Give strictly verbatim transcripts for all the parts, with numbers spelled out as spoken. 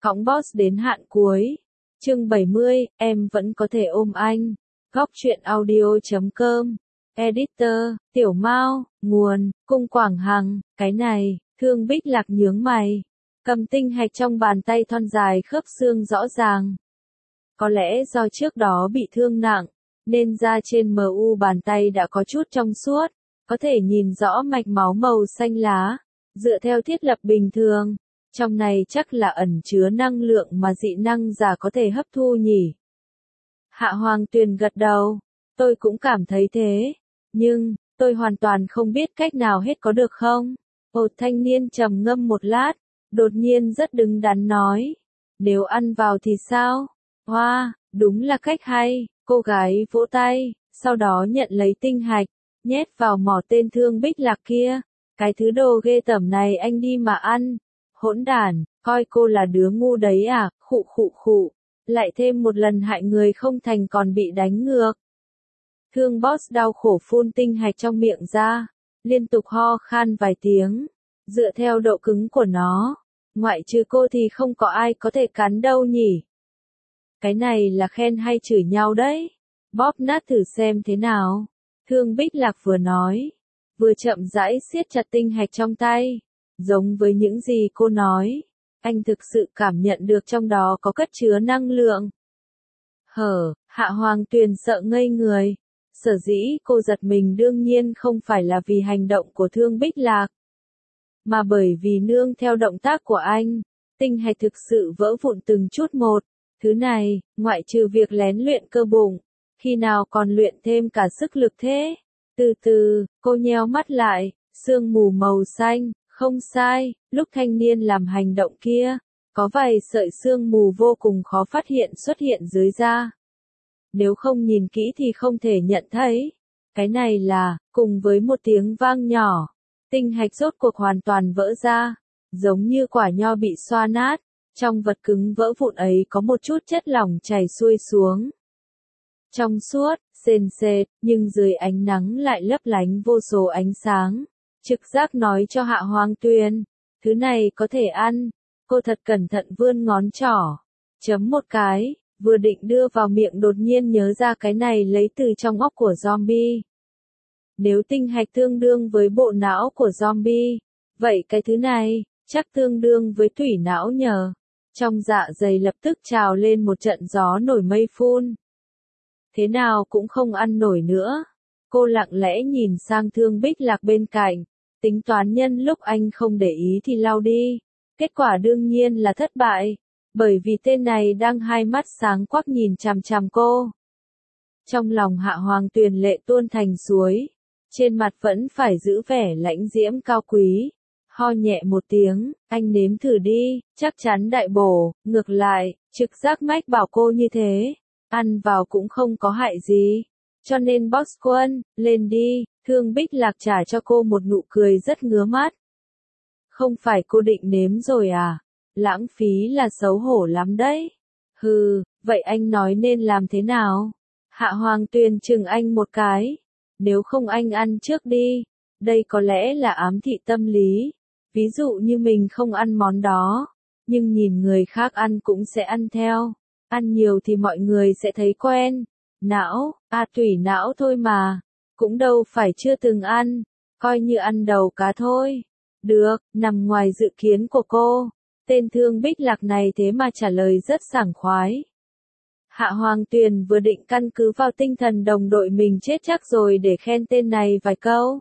Cõng boss đến hạn cuối. Chương bảy mươi, em vẫn có thể ôm anh. Góc truyện audio chấm com. Editor, Tiểu Mao, nguồn, Cung Quảng Hằng, cái này, Thương Bích Lạc nhướng mày. Cầm tinh hạch trong bàn tay thon dài khớp xương rõ ràng. Có lẽ do trước đó bị thương nặng, nên da trên em u bàn tay đã có chút trong suốt, có thể nhìn rõ mạch máu màu xanh lá. Dựa theo thiết lập bình thường, trong này chắc là ẩn chứa năng lượng mà dị năng giả có thể hấp thu nhỉ. Hạ Hoàng Tuyền gật đầu, tôi cũng cảm thấy thế, nhưng, tôi hoàn toàn không biết cách nào hết có được không? Một thanh niên trầm ngâm một lát, đột nhiên rất đứng đắn nói, nếu ăn vào thì sao? Hoa, đúng là cách hay, cô gái vỗ tay, sau đó nhận lấy tinh hạch, nhét vào mỏ tên Thương Bích Lạc kia. Cái thứ đồ ghê tởm này anh đi mà ăn. Hỗn đản, coi cô là đứa ngu đấy à, khụ khụ khụ. Lại thêm một lần hại người không thành còn bị đánh ngược. Thương boss đau khổ phun tinh hạch trong miệng ra, liên tục ho khan vài tiếng. Dựa theo độ cứng của nó, ngoại trừ cô thì không có ai có thể cắn đâu nhỉ. Cái này là khen hay chửi nhau đấy. Bóp nát thử xem thế nào. Thương Bích Lạc vừa nói, vừa chậm rãi siết chặt tinh hạch trong tay. Giống với những gì cô nói, anh thực sự cảm nhận được trong đó có cất chứa năng lượng. Hở, Hạ Hoàng Tuyền sợ ngây người. Sở dĩ cô giật mình đương nhiên không phải là vì hành động của Thương Bích Lạc, mà bởi vì nương theo động tác của anh, tinh hạch thực sự vỡ vụn từng chút một. Thứ này, ngoại trừ việc lén luyện cơ bụng, khi nào còn luyện thêm cả sức lực thế? Từ từ, cô nheo mắt lại, sương mù màu xanh, không sai, lúc thanh niên làm hành động kia, có vài sợi sương mù vô cùng khó phát hiện xuất hiện dưới da. Nếu không nhìn kỹ thì không thể nhận thấy. Cái này là, cùng với một tiếng vang nhỏ, tinh hạch rốt cuộc hoàn toàn vỡ ra, giống như quả nho bị xoa nát. Trong vật cứng vỡ vụn ấy có một chút chất lỏng chảy xuôi xuống. Trong suốt, sền sệt, nhưng dưới ánh nắng lại lấp lánh vô số ánh sáng. Trực giác nói cho Hạ Hoàng Tuyền, thứ này có thể ăn. Cô thật cẩn thận vươn ngón trỏ, chấm một cái, vừa định đưa vào miệng đột nhiên nhớ ra cái này lấy từ trong óc của zombie. Nếu tinh hạch tương đương với bộ não của zombie, vậy cái thứ này, chắc tương đương với thủy não nhờ. Trong dạ dày lập tức trào lên một trận gió nổi mây phun. Thế nào cũng không ăn nổi nữa. Cô lặng lẽ nhìn sang Thương Bích Lạc bên cạnh, tính toán nhân lúc anh không để ý thì lau đi. Kết quả đương nhiên là thất bại, bởi vì tên này đang hai mắt sáng quắc nhìn chằm chằm cô. Trong lòng Hạ Hoàng Tuyền lệ tuôn thành suối, trên mặt vẫn phải giữ vẻ lãnh diễm cao quý. Ho nhẹ một tiếng, anh nếm thử đi, chắc chắn đại bổ. Ngược lại, trực giác mách bảo cô như thế, ăn vào cũng không có hại gì. Cho nên boss quân, lên đi. Thương Bích Lạc trả cho cô một nụ cười rất ngứa mắt. Không phải cô định nếm rồi à? Lãng phí là xấu hổ lắm đấy. Hừ, vậy anh nói nên làm thế nào? Hạ Hoàng Tuyền chừng anh một cái. Nếu không anh ăn trước đi. Đây có lẽ là ám thị tâm lý. Ví dụ như mình không ăn món đó, nhưng nhìn người khác ăn cũng sẽ ăn theo. Ăn nhiều thì mọi người sẽ thấy quen. Não, à tủy não thôi mà. Cũng đâu phải chưa từng ăn. Coi như ăn đầu cá thôi. Được, nằm ngoài dự kiến của cô. Tên Thương Bích Lạc này thế mà trả lời rất sảng khoái. Hạ Hoàng Tuyền vừa định căn cứ vào tinh thần đồng đội mình chết chắc rồi để khen tên này vài câu.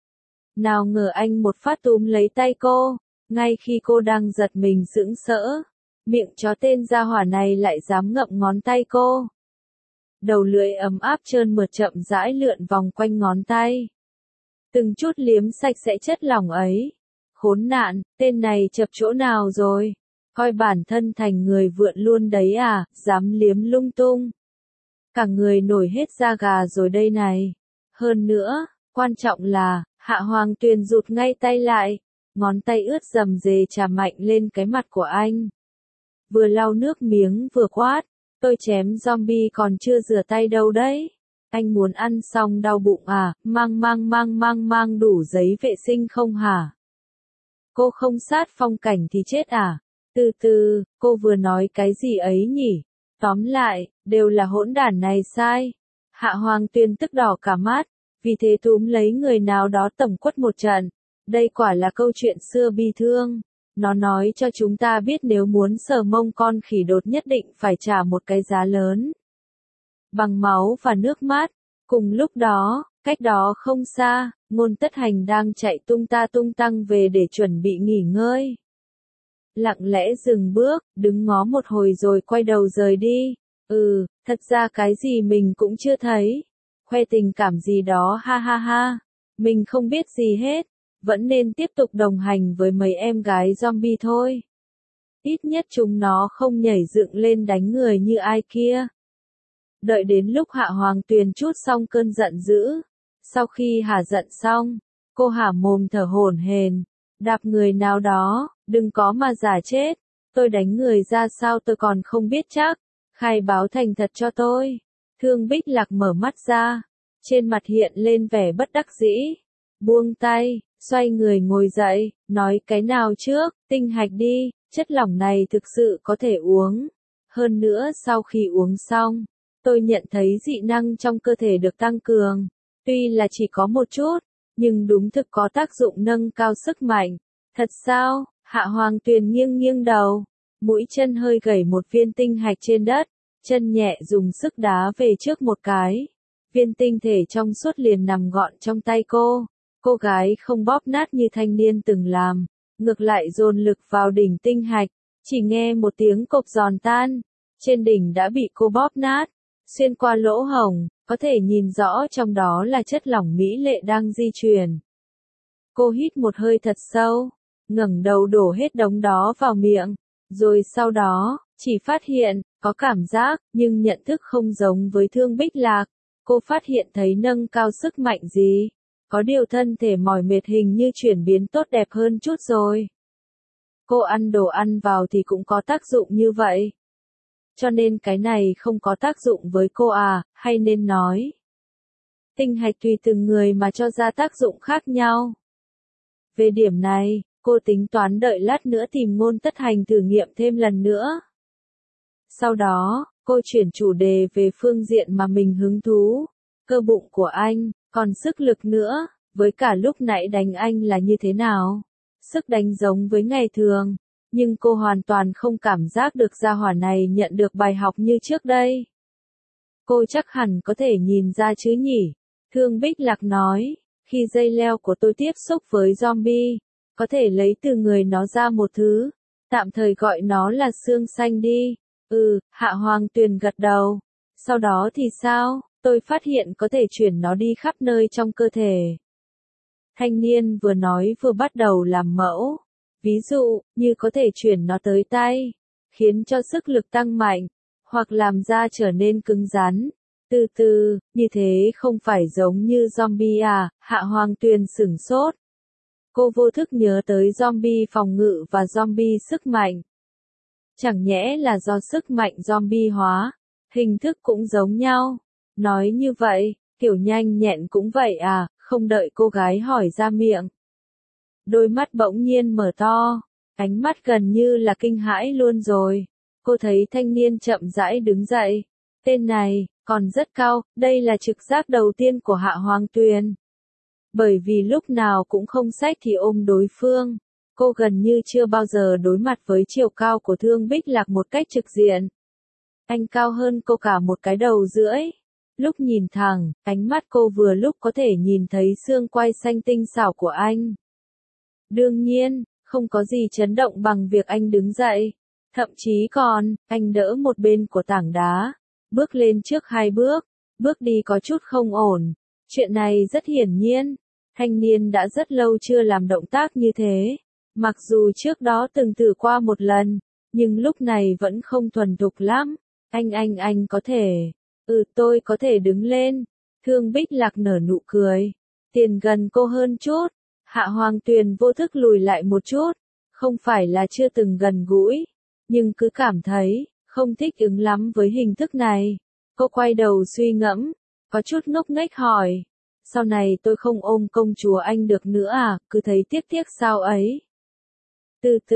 Nào ngờ anh một phát túm lấy tay cô, ngay khi cô đang giật mình sững sỡ. Miệng chó tên gia hỏa này lại dám ngậm ngón tay cô. Đầu lưỡi ấm áp trơn mượt chậm rãi lượn vòng quanh ngón tay. Từng chút liếm sạch sẽ chất lỏng ấy. Khốn nạn, tên này chập chỗ nào rồi? Coi bản thân thành người vượn luôn đấy à, dám liếm lung tung. Cả người nổi hết da gà rồi đây này. Hơn nữa, quan trọng là, Hạ Hoàng Tuyền rụt ngay tay lại, ngón tay ướt rầm rề chà mạnh lên cái mặt của anh. Vừa lau nước miếng vừa quát, tôi chém zombie còn chưa rửa tay đâu đấy. Anh muốn ăn xong đau bụng à, mang mang mang mang mang đủ giấy vệ sinh không hả? Cô không sát phong cảnh thì chết à? Từ từ, cô vừa nói cái gì ấy nhỉ? Tóm lại, đều là hỗn đản này sai. Hạ Hoàng Tuyền tức đỏ cả mắt, vì thế túm lấy người nào đó tẩm quất một trận. Đây quả là câu chuyện xưa bi thương. Nó nói cho chúng ta biết nếu muốn sờ mông con khỉ đột nhất định phải trả một cái giá lớn. Bằng máu và nước mắt. Cùng lúc đó, cách đó không xa, Ngôn Tất Hành đang chạy tung ta tung tăng về để chuẩn bị nghỉ ngơi. Lặng lẽ dừng bước, đứng ngó một hồi rồi quay đầu rời đi. Ừ, thật ra cái gì mình cũng chưa thấy. Khoe tình cảm gì đó ha ha ha. Mình không biết gì hết. Vẫn nên tiếp tục đồng hành với mấy em gái zombie thôi. Ít nhất chúng nó không nhảy dựng lên đánh người như ai kia. Đợi đến lúc Hạ Hoàng Tuyền trút xong cơn giận dữ. Sau khi hả giận xong, cô hả mồm thở hổn hển, đạp người nào đó, đừng có mà giả chết. Tôi đánh người ra sao tôi còn không biết chắc. Khai báo thành thật cho tôi. Thương Bích Lạc mở mắt ra. Trên mặt hiện lên vẻ bất đắc dĩ. Buông tay, xoay người ngồi dậy, nói cái nào trước, tinh hạch đi, chất lỏng này thực sự có thể uống. Hơn nữa sau khi uống xong, tôi nhận thấy dị năng trong cơ thể được tăng cường. Tuy là chỉ có một chút, nhưng đúng thực có tác dụng nâng cao sức mạnh. Thật sao? Hạ Hoàng Tuyền nghiêng nghiêng đầu, mũi chân hơi gẩy một viên tinh hạch trên đất, chân nhẹ dùng sức đá về trước một cái. Viên tinh thể trong suốt liền nằm gọn trong tay cô. Cô gái không bóp nát như thanh niên từng làm, ngược lại dồn lực vào đỉnh tinh hạch, chỉ nghe một tiếng cộp giòn tan, trên đỉnh đã bị cô bóp nát, xuyên qua lỗ hổng, có thể nhìn rõ trong đó là chất lỏng mỹ lệ đang di chuyển. Cô hít một hơi thật sâu, ngẩng đầu đổ hết đống đó vào miệng, rồi sau đó, chỉ phát hiện, có cảm giác, nhưng nhận thức không giống với Thương Bích Lạc. Cô phát hiện thấy nâng cao sức mạnh gì. Có điều thân thể mỏi mệt hình như chuyển biến tốt đẹp hơn chút rồi. Cô ăn đồ ăn vào thì cũng có tác dụng như vậy. Cho nên cái này không có tác dụng với cô à, hay nên nói. Tinh hạch tùy từng người mà cho ra tác dụng khác nhau. Về điểm này, cô tính toán đợi lát nữa tìm Ngôn Tất Hành thử nghiệm thêm lần nữa. Sau đó, cô chuyển chủ đề về phương diện mà mình hứng thú. Cơ bụng của anh, còn sức lực nữa, với cả lúc nãy đánh anh là như thế nào? Sức đánh giống với ngày thường, nhưng cô hoàn toàn không cảm giác được gia hỏa này nhận được bài học như trước đây. Cô chắc hẳn có thể nhìn ra chứ nhỉ? Thương Bích Lạc nói, khi dây leo của tôi tiếp xúc với zombie, có thể lấy từ người nó ra một thứ, tạm thời gọi nó là xương xanh đi. Ừ, Hạ Hoàng Tuyền gật đầu. Sau đó thì sao? Tôi phát hiện có thể chuyển nó đi khắp nơi trong cơ thể. Thanh niên vừa nói vừa bắt đầu làm mẫu. Ví dụ, như có thể chuyển nó tới tay, khiến cho sức lực tăng mạnh, hoặc làm da trở nên cứng rắn. Từ từ, như thế không phải giống như zombie à? Hạ Hoàng Tuyền sửng sốt. Cô vô thức nhớ tới zombie phòng ngự và zombie sức mạnh. Chẳng nhẽ là do sức mạnh zombie hóa, hình thức cũng giống nhau. Nói như vậy, kiểu nhanh nhẹn cũng vậy à? Không đợi cô gái hỏi ra miệng. Đôi mắt bỗng nhiên mở to, ánh mắt gần như là kinh hãi luôn rồi. Cô thấy thanh niên chậm rãi đứng dậy. Tên này, còn rất cao, đây là trực giác đầu tiên của Hạ Hoàng Tuyền. Bởi vì lúc nào cũng không xách thì ôm đối phương. Cô gần như chưa bao giờ đối mặt với chiều cao của Thương Bích Lạc một cách trực diện. Anh cao hơn cô cả một cái đầu rưỡi. Lúc nhìn thẳng, ánh mắt cô vừa lúc có thể nhìn thấy xương quai xanh tinh xảo của anh. Đương nhiên, không có gì chấn động bằng việc anh đứng dậy. Thậm chí còn, anh đỡ một bên của tảng đá, bước lên trước hai bước, bước đi có chút không ổn. Chuyện này rất hiển nhiên, thanh niên đã rất lâu chưa làm động tác như thế. Mặc dù trước đó từng thử qua một lần, nhưng lúc này vẫn không thuần thục lắm. Anh anh anh có thể, ừ tôi có thể đứng lên. Thương Bích Lạc nở nụ cười, tiền gần cô hơn chút. Hạ Hoàng Tuyền vô thức lùi lại một chút, không phải là chưa từng gần gũi, nhưng cứ cảm thấy, không thích ứng lắm với hình thức này. Cô quay đầu suy ngẫm, có chút ngốc nghếch hỏi, sau này tôi không ôm công chúa anh được nữa à, cứ thấy tiếc tiếc sao ấy. Từ từ,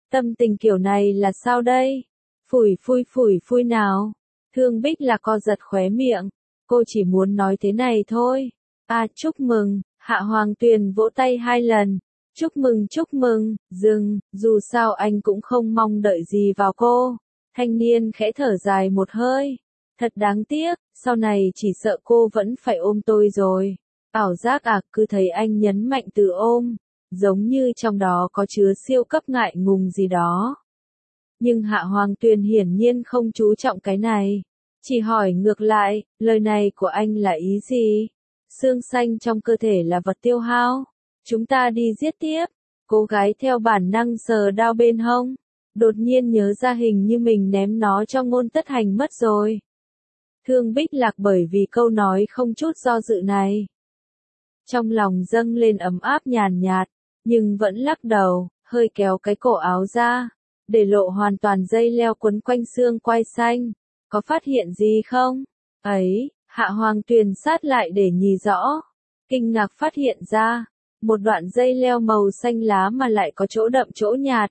Tâm tình kiểu này là sao đây? Phủi phui phủi phui nào. Thương Bích Lạc co giật khóe miệng. Cô chỉ muốn nói thế này thôi. À chúc mừng, Hạ Hoàng Tuyền vỗ tay hai lần. Chúc mừng chúc mừng, dừng, dù sao anh cũng không mong đợi gì vào cô. Thanh niên khẽ thở dài một hơi. Thật đáng tiếc, sau này chỉ sợ cô vẫn phải ôm tôi rồi. Ảo giác à, cứ thấy anh nhấn mạnh từ ôm, giống như trong đó có chứa siêu cấp ngại ngùng gì đó. Nhưng Hạ Hoàng Tuyền hiển nhiên không chú trọng cái này. Chỉ hỏi ngược lại, lời này của anh là ý gì? Xương xanh trong cơ thể là vật tiêu hao. Chúng ta đi giết tiếp. Cô gái theo bản năng sờ đao bên hông. Đột nhiên nhớ ra hình như mình ném nó cho Ngôn Tất Hành mất rồi. Thương Bích Lạc bởi vì câu nói không chút do dự này. Trong lòng dâng lên ấm áp nhàn nhạt, nhưng vẫn lắc đầu, hơi kéo cái cổ áo ra, để lộ hoàn toàn dây leo quấn quanh xương quai xanh. Có phát hiện gì không? Ấy, Hạ Hoàng Tuyền sát lại để nhìn rõ. Kinh ngạc phát hiện ra, một đoạn dây leo màu xanh lá mà lại có chỗ đậm chỗ nhạt.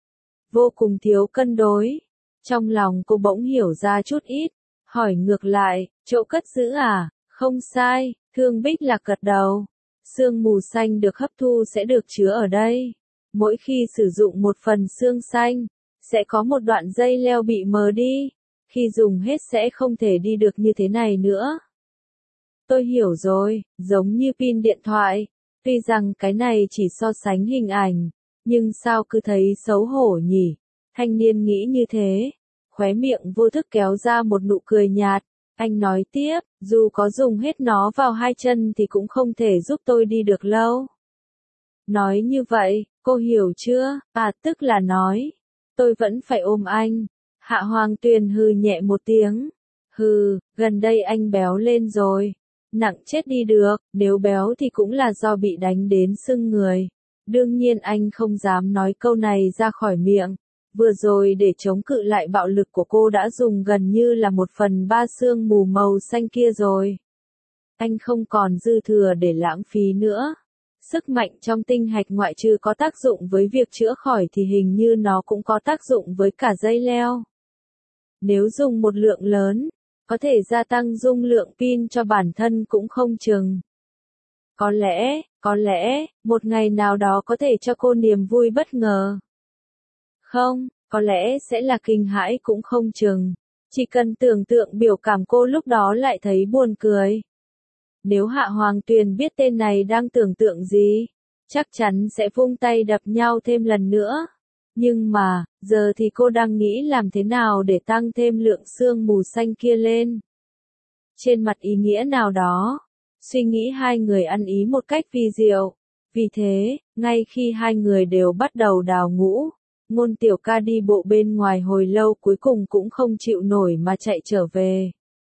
Vô cùng thiếu cân đối. Trong lòng cô bỗng hiểu ra chút ít, hỏi ngược lại, chỗ cất giữ à? Không sai, Thương Bích Lạc gật đầu. Sương mù xanh được hấp thu sẽ được chứa ở đây. Mỗi khi sử dụng một phần xương xanh, sẽ có một đoạn dây leo bị mờ đi. Khi dùng hết sẽ không thể đi được như thế này nữa. Tôi hiểu rồi, giống như pin điện thoại. Tuy rằng cái này chỉ so sánh hình ảnh, nhưng sao cứ thấy xấu hổ nhỉ? Thanh niên nghĩ như thế, khóe miệng vô thức kéo ra một nụ cười nhạt. Anh nói tiếp, dù có dùng hết nó vào hai chân thì cũng không thể giúp tôi đi được lâu. Nói như vậy, cô hiểu chưa? À tức là nói, tôi vẫn phải ôm anh. Hạ Hoàng Tuyền hừ nhẹ một tiếng. Hừ, gần đây anh béo lên rồi. Nặng chết đi được, nếu béo thì cũng là do bị đánh đến sưng người. Đương nhiên anh không dám nói câu này ra khỏi miệng. Vừa rồi để chống cự lại bạo lực của cô đã dùng gần như là một phần ba xương mù màu xanh kia rồi. Anh không còn dư thừa để lãng phí nữa. Sức mạnh trong tinh hạch ngoại trừ có tác dụng với việc chữa khỏi thì hình như nó cũng có tác dụng với cả dây leo. Nếu dùng một lượng lớn, có thể gia tăng dung lượng pin cho bản thân cũng không chừng. Có lẽ, có lẽ, một ngày nào đó có thể cho cô niềm vui bất ngờ. Không, có lẽ sẽ là kinh hãi cũng không chừng. Chỉ cần tưởng tượng biểu cảm cô lúc đó lại thấy buồn cười. Nếu Hạ Hoàng Tuyền biết tên này đang tưởng tượng gì, chắc chắn sẽ vung tay đập nhau thêm lần nữa. Nhưng mà, giờ thì cô đang nghĩ làm thế nào để tăng thêm lượng sương mù xanh kia lên. Trên mặt ý nghĩa nào đó, suy nghĩ hai người ăn ý một cách vi diệu. Vì thế, ngay khi hai người đều bắt đầu đào ngũ, Ngôn Tiểu Ca đi bộ bên ngoài hồi lâu cuối cùng cũng không chịu nổi mà chạy trở về.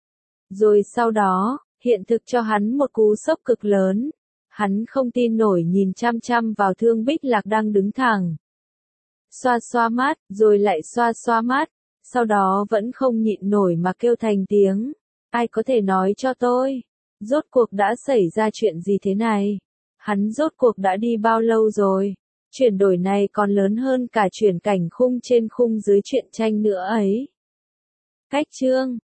Rồi sau đó, hiện thực cho hắn một cú sốc cực lớn. Hắn không tin nổi nhìn chăm chăm vào Thương Bích Lạc đang đứng thẳng. Xoa xoa mắt, rồi lại xoa xoa mắt, sau đó vẫn không nhịn nổi mà kêu thành tiếng. Ai có thể nói cho tôi, rốt cuộc đã xảy ra chuyện gì thế này? Hắn rốt cuộc đã đi bao lâu rồi? Chuyển đổi này còn lớn hơn cả chuyển cảnh khung trên khung dưới truyện tranh nữa ấy. Cách chương